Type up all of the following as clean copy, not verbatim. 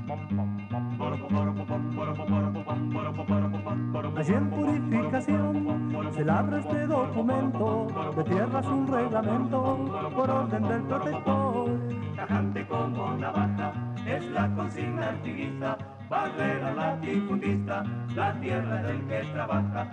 Allí en Purificación se labra este documento, de tierras un reglamento, por orden del protector. Tajante como navaja, es la consigna activista, barrera latifundista, la tierra es del que trabaja.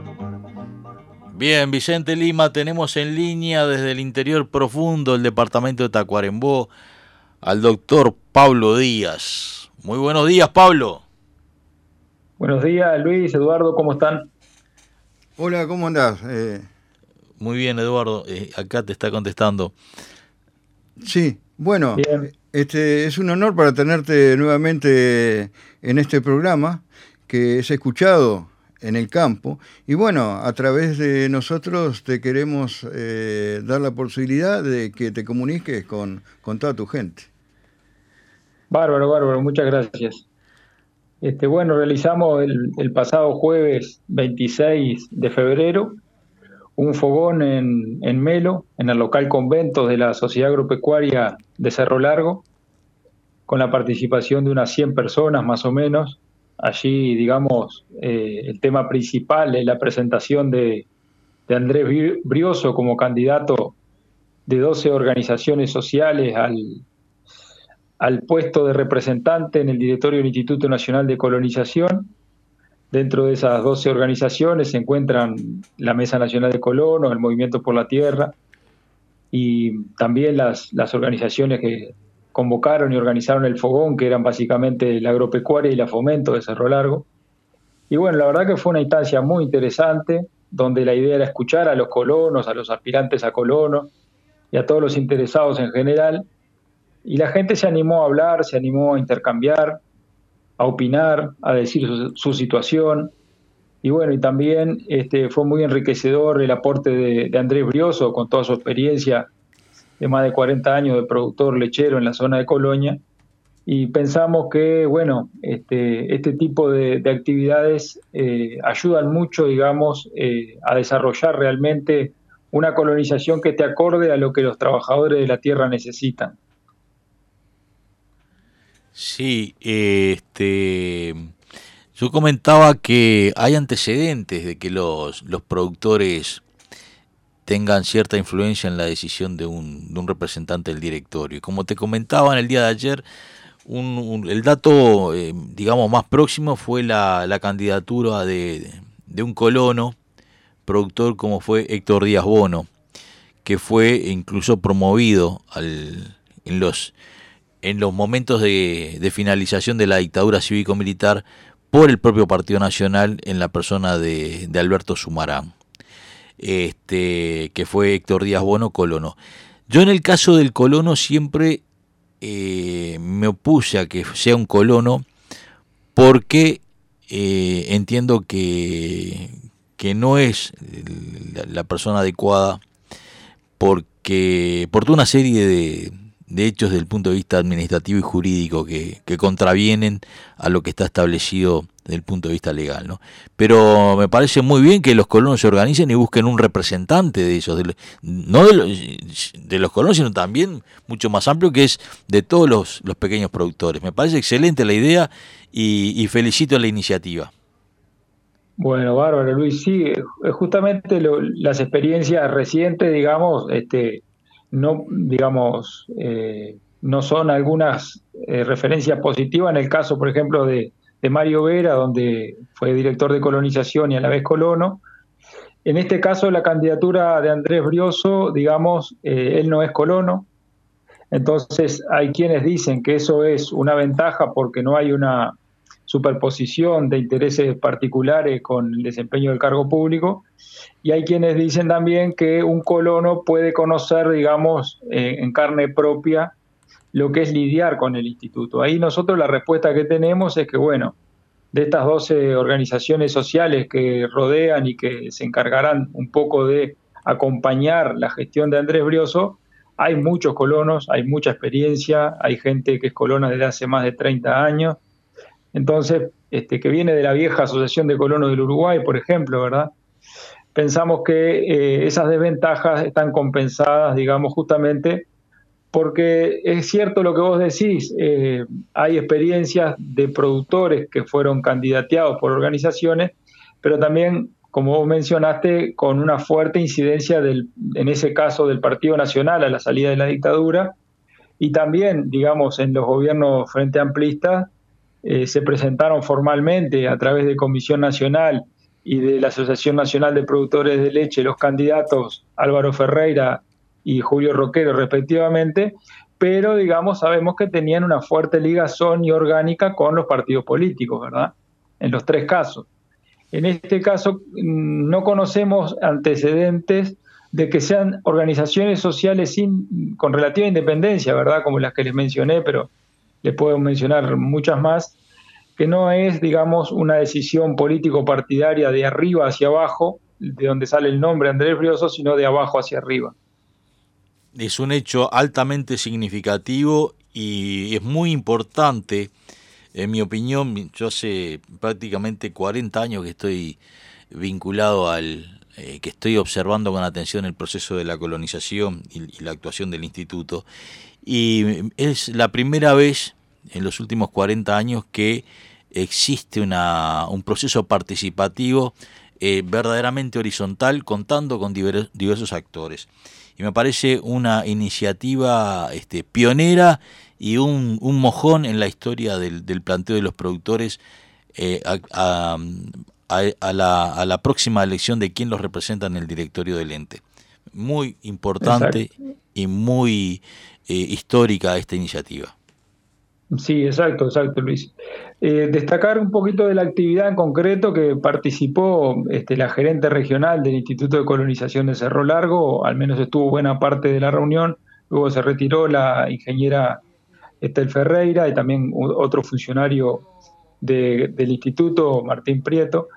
Bien, Vicente Lima, tenemos en línea desde el interior profundo del departamento de Tacuarembó al doctor Pablo Díaz. Muy buenos días, Pablo. Buenos días, Luis, Eduardo, ¿cómo están? Hola, ¿cómo andás? Muy bien, Eduardo, acá te está contestando. Sí, bueno, Bien. es un honor para tenerte nuevamente en este programa que es escuchado en el campo y bueno, a través de nosotros te queremos dar la posibilidad de que te comuniques con toda tu gente. Bárbaro, muchas gracias. Bueno, realizamos el pasado jueves 26 de febrero un fogón en Melo, en el local convento de la Sociedad Agropecuaria de Cerro Largo, con la participación de unas 100 personas más o menos. Allí, digamos, el tema principal es la presentación de Andrés Brioso como candidato de 12 organizaciones sociales al puesto de representante en el directorio del Instituto Nacional de Colonización. Dentro de esas 12 organizaciones se encuentran la Mesa Nacional de Colonos, el Movimiento por la Tierra y también las organizaciones que convocaron y organizaron el fogón, que eran básicamente la agropecuaria y la fomento de Cerro Largo. Y bueno, la verdad que fue una instancia muy interesante, donde la idea era escuchar a los colonos, a los aspirantes a colonos y a todos los interesados en general. Y la gente se animó a hablar, se animó a intercambiar, a opinar, a decir su situación. Y bueno, y también fue muy enriquecedor el aporte de Andrés Brioso, con toda su experiencia de más de 40 años de productor lechero en la zona de Colonia. Y pensamos que, bueno, este tipo de actividades ayudan mucho, digamos, a desarrollar realmente una colonización que esté acorde a lo que los trabajadores de la tierra necesitan. Sí, yo comentaba que hay antecedentes de que los productores tengan cierta influencia en la decisión de un representante del directorio. Y como te comentaba en el día de ayer, el dato, digamos, más próximo fue la candidatura de un colono productor como fue Héctor Díaz Bono, que fue incluso promovido en los momentos de finalización de la dictadura cívico-militar por el propio Partido Nacional en la persona de Alberto Sumarán, que fue Héctor Díaz Bono, colono. Yo en el caso del colono siempre me opuse a que sea un colono porque entiendo que no es la persona adecuada por toda una serie de hechos desde el punto de vista administrativo y jurídico que contravienen a lo que está establecido desde el punto de vista legal, ¿no? Pero me parece muy bien que los colonos se organicen y busquen un representante de ellos, no de los colonos, sino también mucho más amplio, que es de todos los pequeños productores. Me parece excelente la idea y felicito la iniciativa. Bueno, bárbaro, Luis. Sí, justamente las experiencias recientes, digamos, no, digamos, no son algunas referencias positivas. En el caso, por ejemplo, de Mario Vera, donde fue director de colonización y a la vez colono. En este caso, la candidatura de Andrés Brioso, digamos, él no es colono. Entonces, hay quienes dicen que eso es una ventaja porque no hay una superposición de intereses particulares con el desempeño del cargo público, y hay quienes dicen también que un colono puede conocer, digamos, en carne propia lo que es lidiar con el instituto. Ahí nosotros la respuesta que tenemos es que, bueno, de estas 12 organizaciones sociales que rodean y que se encargarán un poco de acompañar la gestión de Andrés Brioso, hay muchos colonos, hay mucha experiencia, hay gente que es colona desde hace más de 30 años. Entonces, que viene de la vieja Asociación de Colonos del Uruguay, por ejemplo, ¿verdad? Pensamos que esas desventajas están compensadas, digamos, justamente porque es cierto lo que vos decís, hay experiencias de productores que fueron candidateados por organizaciones, pero también, como vos mencionaste, con una fuerte incidencia en ese caso del Partido Nacional a la salida de la dictadura, y también, digamos, en los gobiernos frente amplistas se presentaron formalmente a través de Comisión Nacional y de la Asociación Nacional de Productores de Leche los candidatos Álvaro Ferreira y Julio Roquero respectivamente, pero digamos sabemos que tenían una fuerte ligazón y orgánica con los partidos políticos, ¿verdad? En los tres casos. En este caso no conocemos antecedentes de que sean organizaciones sociales con relativa independencia, ¿verdad? Como las que les mencioné, pero les puedo mencionar muchas más, que no es, digamos, una decisión político-partidaria de arriba hacia abajo, de donde sale el nombre Andrés Brioso, sino de abajo hacia arriba. Es un hecho altamente significativo y es muy importante, en mi opinión. Yo hace prácticamente 40 años que estoy vinculado que estoy observando con atención el proceso de la colonización y la actuación del instituto, y es la primera vez en los últimos 40 años que existe un proceso participativo verdaderamente horizontal, contando con diversos actores. Y me parece una iniciativa pionera y un mojón en la historia del planteo de los productores a la próxima elección de quién los representa en el directorio del ente. Muy importante. Exacto. Y muy histórica esta iniciativa. Sí, exacto, Luis. Destacar un poquito de la actividad en concreto que participó la gerente regional del Instituto de Colonización de Cerro Largo, al menos estuvo buena parte de la reunión, luego se retiró la ingeniera Estel Ferreira y también otro funcionario del instituto, Martín Prieto.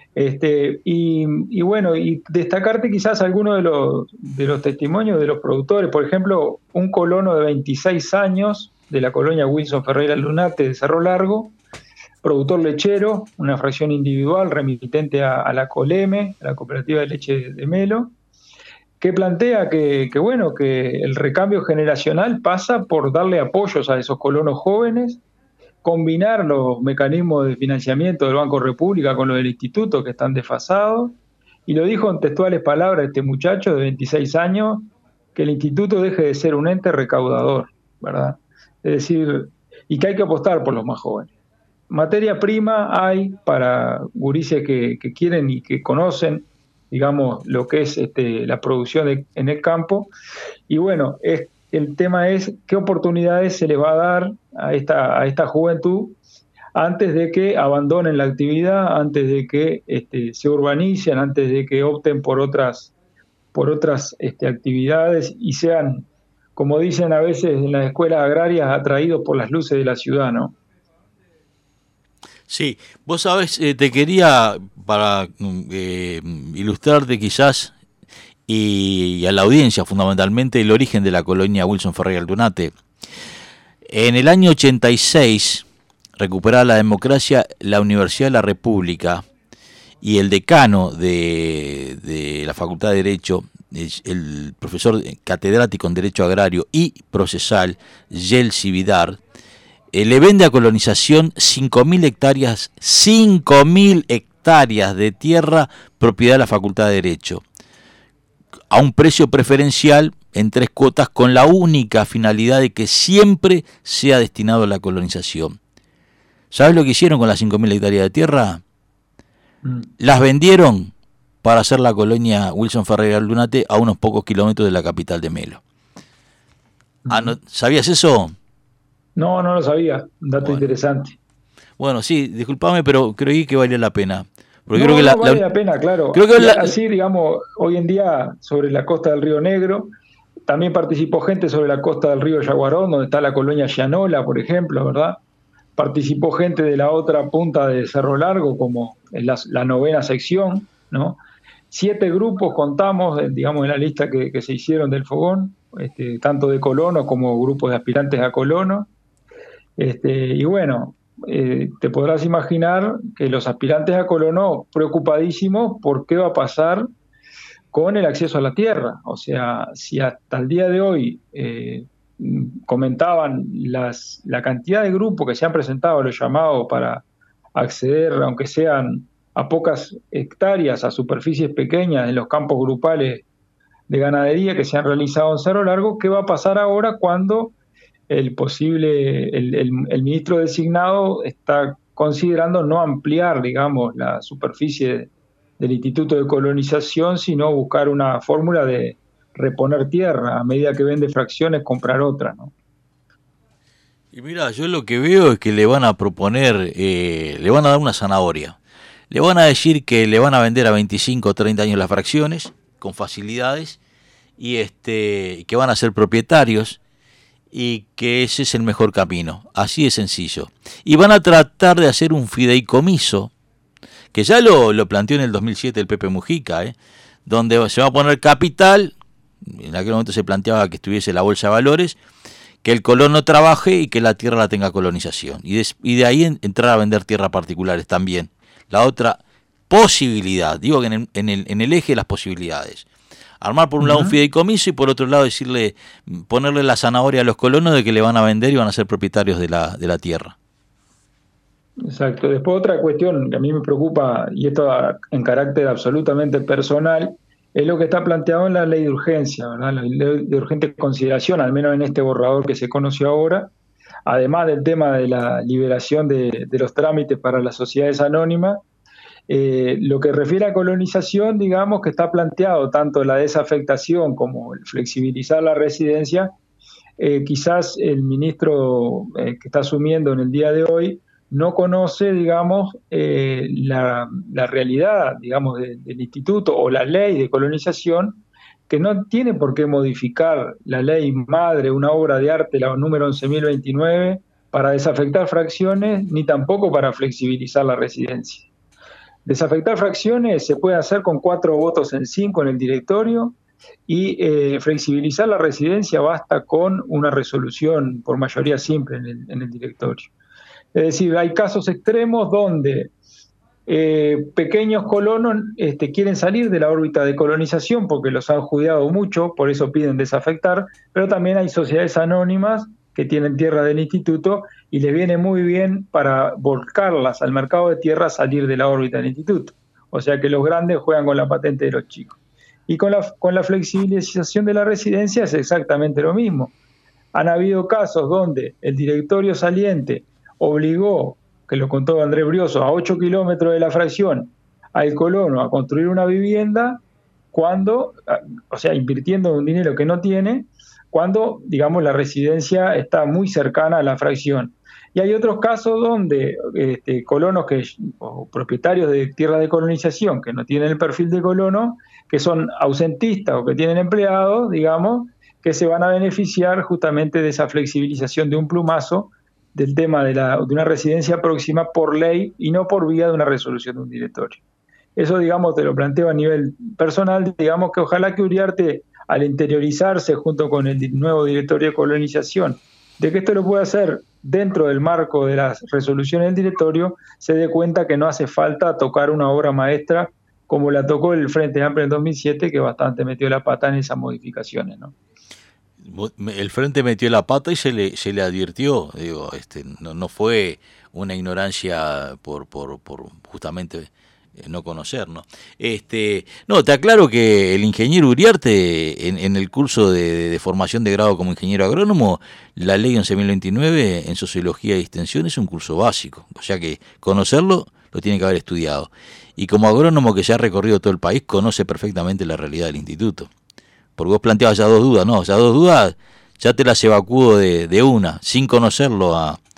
Y bueno, y destacarte quizás algunos de los testimonios de los productores. Por ejemplo, un colono de 26 años de la colonia Wilson Ferreira Lunate de Cerro Largo, productor lechero, una fracción individual remitente a la COLEME, a la Cooperativa de Leche de Melo, que plantea que el recambio generacional pasa por darle apoyos a esos colonos jóvenes, combinar los mecanismos de financiamiento del Banco República con los del instituto que están desfasados, y lo dijo en textuales palabras este muchacho de 26 años, que el instituto deje de ser un ente recaudador, ¿verdad? Es decir, y que hay que apostar por los más jóvenes. Materia prima hay para gurises que quieren y que conocen, digamos, lo que es la producción en el campo, y bueno, el tema es qué oportunidades se les va a dar a esta juventud antes de que abandonen la actividad, antes de que se urbanicen, antes de que opten por otras actividades y sean, como dicen a veces en las escuelas agrarias, atraídos por las luces de la ciudad, ¿no? Sí, vos sabés, te quería, para ilustrarte quizás, y a la audiencia fundamentalmente, el origen de la colonia Wilson Ferreira Lunate. En el año 86, recuperada la democracia, la Universidad de la República y el decano de la Facultad de Derecho, el profesor catedrático en Derecho Agrario y Procesal, Yeltsin Vidar, le vende a colonización 5.000 hectáreas, 5.000 hectáreas de tierra propiedad de la Facultad de Derecho, a un precio preferencial en 3 cuotas, con la única finalidad de que siempre sea destinado a la colonización. ¿Sabes lo que hicieron con las 5.000 hectáreas de tierra? Las vendieron para hacer la colonia Wilson Ferreira Lunate a unos pocos kilómetros de la capital de Melo. ¿Sabías eso? No lo sabía. Un dato interesante. Bueno, sí, discúlpame, pero creí que valía la pena. Porque creo que vale la pena, claro. Creo que así, digamos, hoy en día sobre la costa del Río Negro, también participó gente sobre la costa del río Yaguarón, donde está la colonia Llanola, por ejemplo, ¿verdad? Participó gente de la otra punta de Cerro Largo, como en la 9ª sección, ¿no? 7 grupos contamos, digamos, en la lista que se hicieron del fogón, tanto de colonos como grupos de aspirantes a colonos. Y bueno, te podrás imaginar que los aspirantes a colono preocupadísimos por qué va a pasar con el acceso a la tierra. O sea, si hasta el día de hoy comentaban la cantidad de grupos que se han presentado a los llamados para acceder, aunque sean a pocas hectáreas, a superficies pequeñas en los campos grupales de ganadería que se han realizado en Cerro Largo. ¿Qué va a pasar ahora cuando el ministro designado está considerando no ampliar, digamos, la superficie del Instituto de Colonización, sino buscar una fórmula de reponer tierra, a medida que vende fracciones, comprar otra, ¿no? Y mira, yo lo que veo es que le van a proponer, le van a dar una zanahoria. Le van a decir que le van a vender a 25 o 30 años las fracciones, con facilidades, y que van a ser propietarios, y que ese es el mejor camino, así de sencillo. Y van a tratar de hacer un fideicomiso, que ya lo planteó en el 2007 el Pepe Mujica, donde se va a poner capital. En aquel momento se planteaba que estuviese la bolsa de valores, que el colono trabaje y que la tierra la tenga colonización. Y de ahí entrar a vender tierras particulares también. La otra posibilidad, digo que en el eje de las posibilidades. Armar por un lado un fideicomiso y por otro lado ponerle la zanahoria a los colonos de que le van a vender y van a ser propietarios de la tierra. Exacto. Después otra cuestión que a mí me preocupa, y esto en carácter absolutamente personal, es lo que está planteado en la ley de urgencia, ¿verdad? La ley de urgente consideración, al menos en este borrador que se conoció ahora, además del tema de la liberación de los trámites para las sociedades anónimas. Lo que refiere a colonización, digamos que está planteado tanto la desafectación como el flexibilizar la residencia. Quizás el ministro que está asumiendo en el día de hoy no conoce, digamos, la realidad, digamos, del instituto o la ley de colonización, que no tiene por qué modificar la ley madre, una obra de arte, la número 11.029, para desafectar fracciones, ni tampoco para flexibilizar la residencia. Desafectar fracciones se puede hacer con 4 votos en 5 en el directorio, y flexibilizar la residencia basta con una resolución por mayoría simple en el directorio. Es decir, hay casos extremos donde pequeños colonos quieren salir de la órbita de colonización porque los han judiado mucho, por eso piden desafectar, pero también hay sociedades anónimas que tienen tierra del instituto y les viene muy bien para volcarlas al mercado de tierra salir de la órbita del instituto. O sea que los grandes juegan con la patente de los chicos. Y con la flexibilización de la residencia es exactamente lo mismo. Han habido casos donde el directorio saliente obligó, que lo contó Andrés Brioso, a 8 kilómetros de la fracción al colono a construir una vivienda cuando, o sea, invirtiendo un dinero que no tiene, cuando, digamos, la residencia está muy cercana a la fracción. Y hay otros casos donde colonos o propietarios de tierras de colonización que no tienen el perfil de colono, que son ausentistas o que tienen empleados, digamos, que se van a beneficiar justamente de esa flexibilización de un plumazo del tema de una residencia próxima por ley y no por vía de una resolución de un directorio. Eso, digamos, te lo planteo a nivel personal, digamos que ojalá que Uriarte, al interiorizarse junto con el nuevo directorio de colonización, de que esto lo puede hacer dentro del marco de las resoluciones del directorio, se dé cuenta que no hace falta tocar una obra maestra como la tocó el Frente Amplio en 2007, que bastante metió la pata en esas modificaciones, ¿no? El Frente metió la pata y se le advirtió, digo, no fue una ignorancia por justamente no conocer, ¿no? No, te aclaro que el ingeniero Uriarte, en el curso de formación de grado como ingeniero agrónomo, la ley 11.029 en sociología y extensión es un curso básico, o sea que conocerlo lo tiene que haber estudiado. Y como agrónomo que ya ha recorrido todo el país, conoce perfectamente la realidad del instituto. Porque vos planteabas ya 2 dudas, no, ya 2 dudas ya te las evacuo de una, sin conocerlo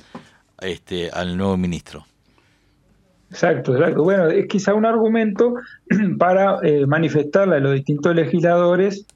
al nuevo ministro. Exacto. Bueno, es quizá un argumento para manifestarle a los distintos legisladores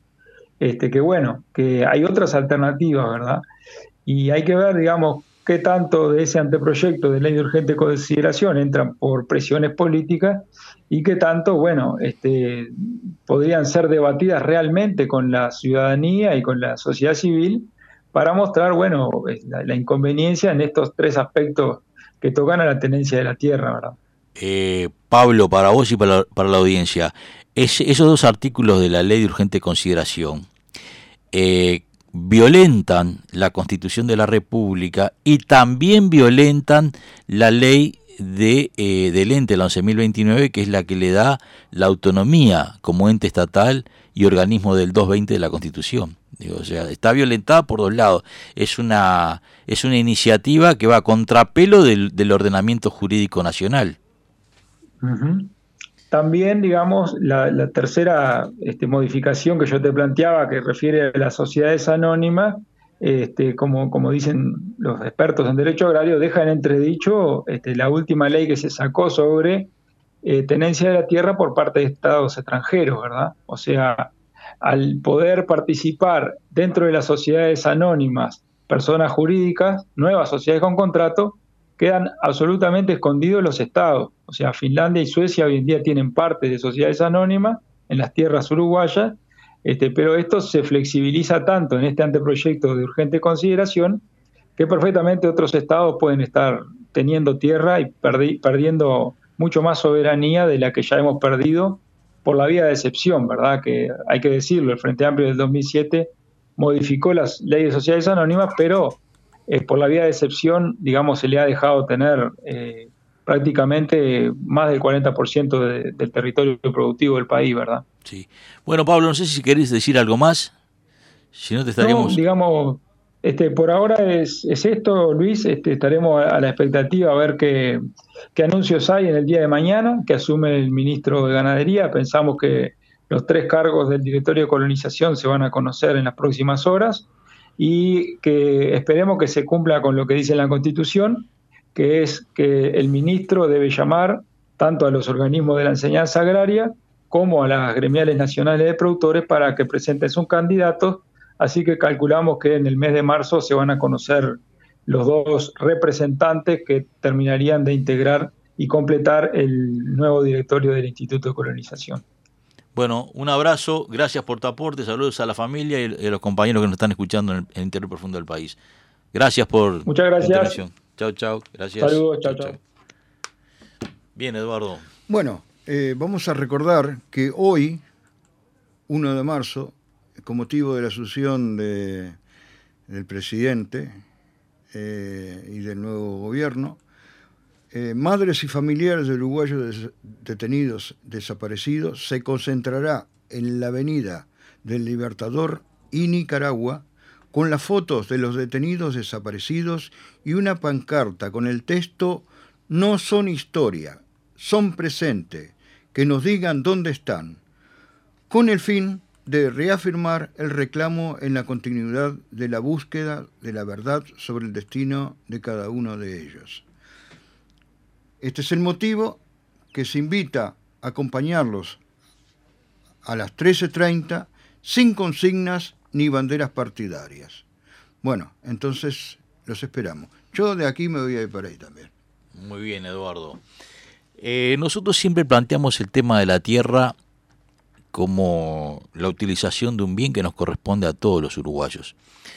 que hay otras alternativas, ¿verdad? Y hay que ver, digamos, qué tanto de ese anteproyecto de ley de urgente consideración entran por presiones políticas y qué tanto, bueno, podrían ser debatidas realmente con la ciudadanía y con la sociedad civil para mostrar, bueno, la inconveniencia en estos 3 aspectos que tocan a la tenencia de la tierra, ¿verdad? Pablo, para vos y para la audiencia, esos 2 artículos de la ley de urgente consideración, violentan la Constitución de la República y también violentan la ley del ente, la 11.029, que es la que le da la autonomía como ente estatal y organismo del 220 de la Constitución. Digo, o sea, está violentada por dos lados. Es una iniciativa que va a contrapelo del ordenamiento jurídico nacional. Uh-huh. También, digamos, la tercera modificación que yo te planteaba, que refiere a las sociedades anónimas, como dicen los expertos en derecho agrario, deja en entredicho la última ley que se sacó sobre tenencia de la tierra por parte de estados extranjeros, ¿verdad? O sea, al poder participar dentro de las sociedades anónimas, personas jurídicas, nuevas sociedades con contrato, quedan absolutamente escondidos los estados. O sea, Finlandia y Suecia hoy en día tienen parte de sociedades anónimas en las tierras uruguayas, pero esto se flexibiliza tanto en este anteproyecto de urgente consideración que perfectamente otros estados pueden estar teniendo tierra y perdiendo mucho más soberanía de la que ya hemos perdido por la vía de excepción, ¿verdad? Que hay que decirlo, el Frente Amplio del 2007 modificó las leyes de sociedades anónimas, pero por la vía de excepción, digamos, se le ha dejado tener prácticamente más del 40% del territorio productivo del país, ¿verdad? Sí. Bueno, Pablo, no sé si querés decir algo más. Si no, te estaríamos... No, digamos, por ahora es esto, Luis. Estaremos a la expectativa a ver qué anuncios hay en el día de mañana, que asume el ministro de Ganadería. Pensamos que los 3 cargos del directorio de colonización se van a conocer en las próximas horas y que esperemos que se cumpla con lo que dice la Constitución, que es que el ministro debe llamar tanto a los organismos de la enseñanza agraria como a las gremiales nacionales de productores para que presenten sus candidatos. Así que calculamos que en el mes de marzo se van a conocer los 2 representantes que terminarían de integrar y completar el nuevo directorio del Instituto de Colonización. Bueno, un abrazo, gracias por tu aporte, saludos a la familia y a los compañeros que nos están escuchando en el interior profundo del país. Gracias por Muchas gracias. la intervención. Chau, gracias. Saludos, chau. Bien, Eduardo. Bueno, vamos a recordar que hoy, 1 de marzo, con motivo de la asunción del presidente y del nuevo gobierno, madres y familiares de uruguayos detenidos desaparecidos se concentrará en la avenida del Libertador y Nicaragua con las fotos de los detenidos desaparecidos y una pancarta con el texto "No son historia, son presente, que nos digan dónde están", con el fin de reafirmar el reclamo en la continuidad de la búsqueda de la verdad sobre el destino de cada uno de ellos. Este es el motivo que se invita a acompañarlos a las 13:30 sin consignas ni banderas partidarias. Bueno, entonces los esperamos. Yo de aquí me voy a ir para ahí también. Muy bien, Eduardo. Nosotros siempre planteamos el tema de la tierra como la utilización de un bien que nos corresponde a todos los uruguayos.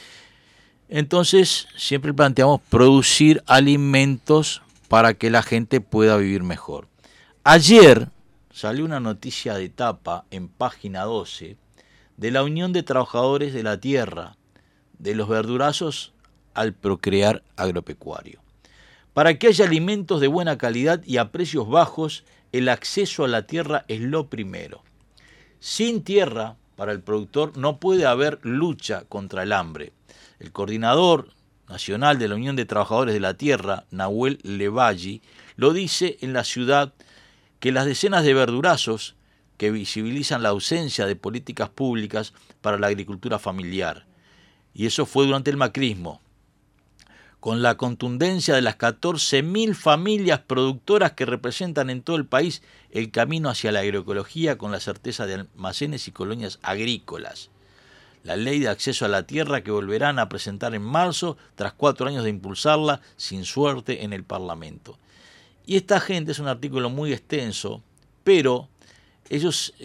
Entonces, siempre planteamos producir alimentos para que la gente pueda vivir mejor. Ayer salió una noticia de tapa en página 12 de la Unión de Trabajadores de la Tierra, de los verdurazos al procrear agropecuario. Para que haya alimentos de buena calidad y a precios bajos, el acceso a la tierra es lo primero. Sin tierra, para el productor no puede haber lucha contra el hambre. El coordinador nacional de la Unión de Trabajadores de la Tierra, Nahuel Levalli, lo dice en La Ciudad, que las decenas de verdurazos que visibilizan la ausencia de políticas públicas para la agricultura familiar. Y eso fue durante el macrismo. Con la contundencia de las 14.000 familias productoras que representan en todo el país el camino hacia la agroecología con la certeza de almacenes y colonias agrícolas. La ley de acceso a la tierra que volverán a presentar en marzo tras 4 años de impulsarla sin suerte en el Parlamento. Y esta gente, es un artículo muy extenso, pero ellos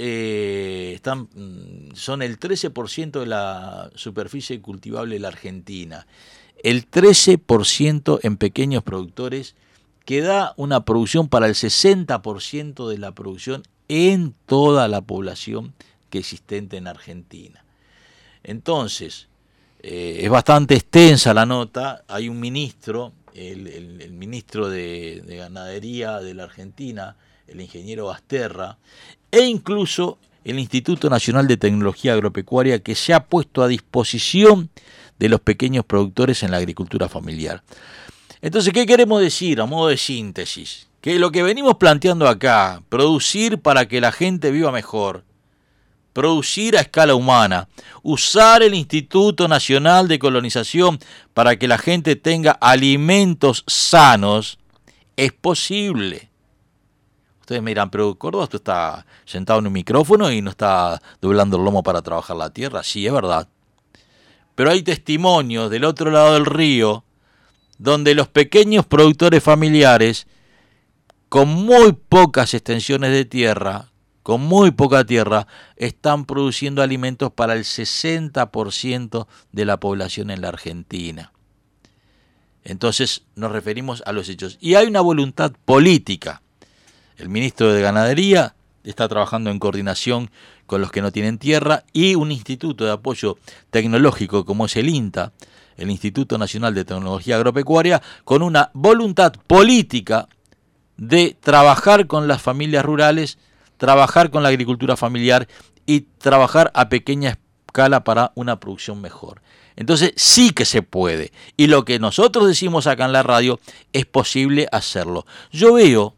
son el 13% de la superficie cultivable de la Argentina. El 13% en pequeños productores, que da una producción para el 60% de la producción en toda la población que existente en Argentina. Entonces, Es bastante extensa la nota. Hay un ministro, el ministro de Ganadería de la Argentina, el ingeniero Basterra, e incluso el Instituto Nacional de Tecnología Agropecuaria, que se ha puesto a disposición de los pequeños productores en la agricultura familiar. Entonces, ¿qué queremos decir a modo de síntesis? Que lo que venimos planteando acá, producir para que la gente viva mejor, producir a escala humana, usar el Instituto Nacional de Colonización para que la gente tenga alimentos sanos, es posible. Ustedes me dirán, pero Córdoba, tú estás sentado en un micrófono y no está doblando el lomo para trabajar la tierra. Sí, es verdad. Pero hay testimonios del otro lado del río donde los pequeños productores familiares, con muy pocas extensiones de tierra, con muy poca tierra, están produciendo alimentos para el 60% de la población en la Argentina. Entonces nos referimos a los hechos. Y hay una voluntad política. El ministro de Ganadería está trabajando en coordinación con los que no tienen tierra y un instituto de apoyo tecnológico como es el INTA, el Instituto Nacional de Tecnología Agropecuaria, con una voluntad política de trabajar con las familias rurales, trabajar con la agricultura familiar y trabajar a pequeña escala para una producción mejor. Entonces sí que se puede. Y lo que nosotros decimos acá en la radio es posible hacerlo. Yo veo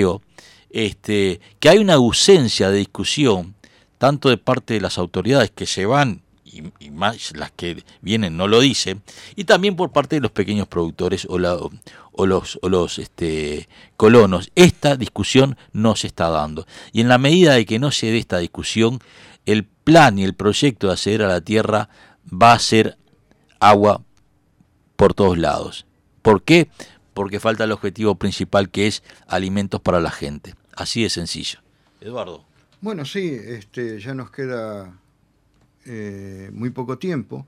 que hay una ausencia de discusión, tanto de parte de las autoridades que se van, y más las que vienen no lo dicen, y también por parte de los pequeños productores o los colonos. Esta discusión no se está dando. Y en la medida de que no se dé esta discusión, el plan y el proyecto de acceder a la tierra va a ser agua por todos lados. ¿Por qué? Porque falta el objetivo principal, que es alimentos para la gente. Así de sencillo. Eduardo. Bueno, sí, ya nos queda muy poco tiempo.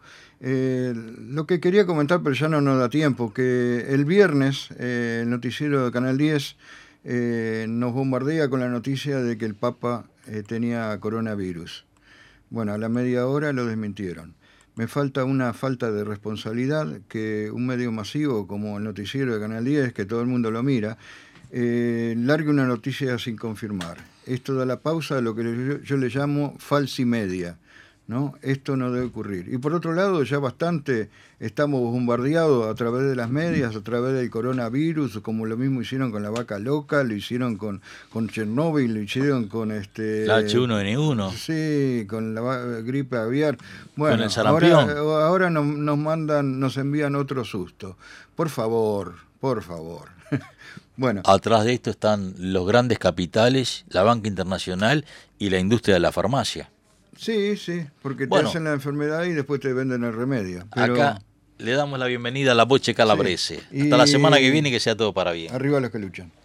Lo que quería comentar, pero ya no nos da tiempo, que el viernes el noticiero de Canal 10 nos bombardea con la noticia de que el Papa tenía coronavirus. Bueno, a la media hora lo desmintieron. Me falta una falta de responsabilidad que un medio masivo como el noticiero de Canal 10, que todo el mundo lo mira, largue una noticia sin confirmar. Esto da la pausa a lo que yo le llamo falsimedia, ¿no? Esto no debe ocurrir. Y por otro lado, ya bastante estamos bombardeados a través de las medias, a través del coronavirus, como lo mismo hicieron con la vaca loca, lo hicieron con Chernóbil, lo hicieron con la H1N1. Sí, con la gripe aviar. Bueno, con el sarampión. Ahora nos envían otro susto. Por favor. Bueno. Atrás de esto están los grandes capitales, la banca internacional y la industria de la farmacia. Sí, porque te hacen la enfermedad y después te venden el remedio. Pero... Acá le damos la bienvenida a la Boche Calabrese. Hasta la semana que viene, que sea todo para bien. Arriba los que luchan.